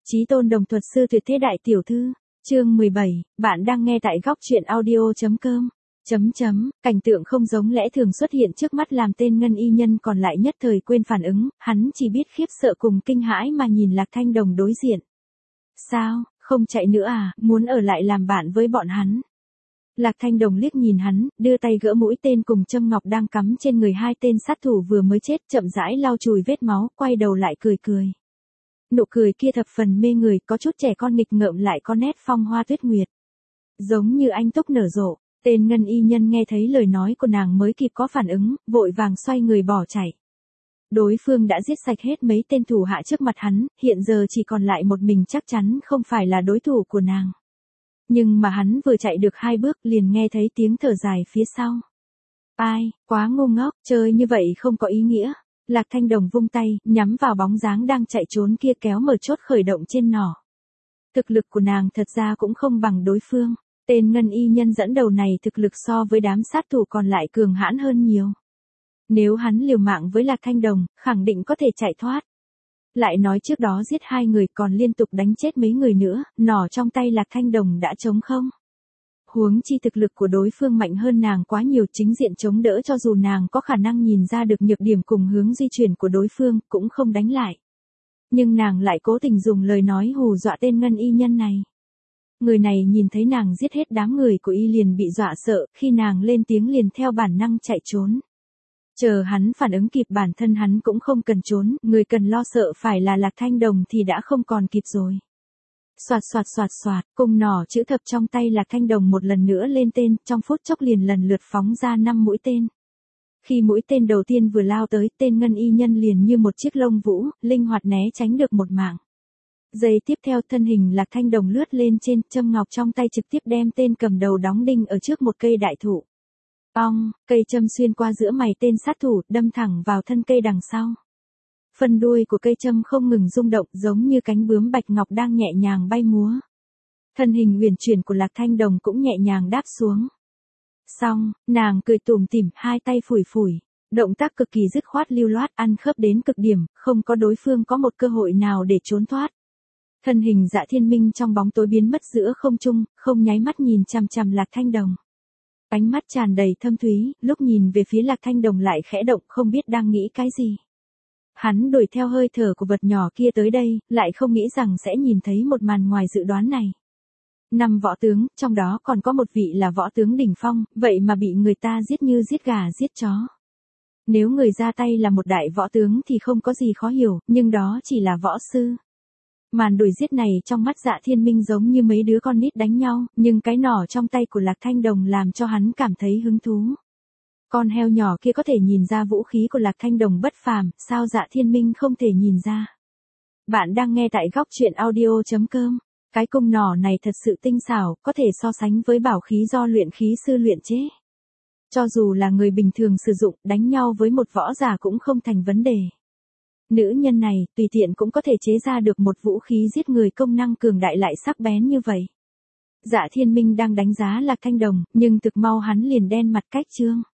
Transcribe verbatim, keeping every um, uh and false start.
Chí tôn đồng thuật sư tuyệt thế đại tiểu thư, chương mười bảy, bạn đang nghe tại góc truyện audio.com. Chấm chấm, cảnh tượng không giống lẽ thường xuất hiện trước mắt làm tên ngân y nhân còn lại nhất thời quên phản ứng, hắn chỉ biết khiếp sợ cùng kinh hãi mà nhìn Lạc Thanh Đồng đối diện. Sao, không chạy nữa à, muốn ở lại làm bạn với bọn hắn. Lạc Thanh Đồng liếc nhìn hắn, đưa tay gỡ mũi tên cùng châm ngọc đang cắm trên người hai tên sát thủ vừa mới chết, chậm rãi lau chùi vết máu, quay đầu lại cười cười. Nụ cười kia thập phần mê người, có chút trẻ con nghịch ngợm lại có nét phong hoa tuyết nguyệt. Giống như anh túc nở rộ, tên ngân y nhân nghe thấy lời nói của nàng mới kịp có phản ứng, vội vàng xoay người bỏ chạy. Đối phương đã giết sạch hết mấy tên thủ hạ trước mặt hắn, hiện giờ chỉ còn lại một mình chắc chắn không phải là đối thủ của nàng. Nhưng mà hắn vừa chạy được hai bước liền nghe thấy tiếng thở dài phía sau. Ai, quá ngu ngốc, chơi như vậy không có ý nghĩa. Lạc Thanh Đồng vung tay, nhắm vào bóng dáng đang chạy trốn kia kéo mở chốt khởi động trên nỏ. Thực lực của nàng thật ra cũng không bằng đối phương. Tên ngân y nhân dẫn đầu này thực lực so với đám sát thủ còn lại cường hãn hơn nhiều. Nếu hắn liều mạng với Lạc Thanh Đồng, khẳng định có thể chạy thoát. Lại nói trước đó giết hai người còn liên tục đánh chết mấy người nữa, nỏ trong tay Lạc Thanh Đồng đã trống không. Huống chi thực lực của đối phương mạnh hơn nàng quá nhiều, chính diện chống đỡ cho dù nàng có khả năng nhìn ra được nhược điểm cùng hướng di chuyển của đối phương, cũng không đánh lại. Nhưng nàng lại cố tình dùng lời nói hù dọa tên ngân y nhân này. Người này nhìn thấy nàng giết hết đám người của y liền bị dọa sợ, khi nàng lên tiếng liền theo bản năng chạy trốn. Chờ hắn phản ứng kịp bản thân hắn cũng không cần trốn, người cần lo sợ phải là Lạc Thanh Đồng thì đã không còn kịp rồi. Soạt soạt soạt soạt, cung nỏ chữ thập trong tay Lạc Thanh Đồng một lần nữa lên tên, trong phút chốc liền lần lượt phóng ra năm mũi tên. Khi mũi tên đầu tiên vừa lao tới, tên ngân y nhân liền như một chiếc lông vũ, linh hoạt né tránh được một mạng. Giây tiếp theo thân hình Lạc Thanh Đồng lướt lên trên, châm ngọc trong tay trực tiếp đem tên cầm đầu đóng đinh ở trước một cây đại thụ. Ong, cây châm xuyên qua giữa mày tên sát thủ, đâm thẳng vào thân cây đằng sau. Phần đuôi của cây châm không ngừng rung động giống như cánh bướm bạch ngọc đang nhẹ nhàng bay múa. Thân hình huyền chuyển của Lạc Thanh Đồng cũng nhẹ nhàng đáp xuống. Xong, nàng cười tủm tỉm, hai tay phủi phủi. Động tác cực kỳ dứt khoát lưu loát, ăn khớp đến cực điểm, không có đối phương có một cơ hội nào để trốn thoát. Thân hình Dạ Thiên Minh trong bóng tối biến mất giữa không trung, không nháy mắt nhìn chằm chằm Lạc Thanh Đồng. Ánh mắt tràn đầy thâm thúy, lúc nhìn về phía Lạc Thanh Đồng lại khẽ động không biết đang nghĩ cái gì. Hắn đuổi theo hơi thở của vật nhỏ kia tới đây, lại không nghĩ rằng sẽ nhìn thấy một màn ngoài dự đoán này. Năm võ tướng, trong đó còn có một vị là võ tướng đỉnh phong, vậy mà bị người ta giết như giết gà giết chó. Nếu người ra tay là một đại võ tướng thì không có gì khó hiểu, nhưng đó chỉ là võ sư. Màn đuổi giết này trong mắt Dạ Thiên Minh giống như mấy đứa con nít đánh nhau, nhưng cái nỏ trong tay của Lạc Thanh Đồng làm cho hắn cảm thấy hứng thú. Con heo nhỏ kia có thể nhìn ra vũ khí của Lạc Thanh Đồng bất phàm, sao Dạ Thiên Minh không thể nhìn ra. Bạn đang nghe tại góc truyện audio.com. Cái cung nỏ này thật sự tinh xảo, có thể so sánh với bảo khí do luyện khí sư luyện chế. Cho dù là người bình thường sử dụng, đánh nhau với một võ giả cũng không thành vấn đề. Nữ nhân này, tùy tiện cũng có thể chế ra được một vũ khí giết người công năng cường đại lại sắc bén như vậy. Dạ Thiên Minh đang đánh giá Lạc Thanh Đồng, nhưng thực mau hắn liền đen mặt cách trương.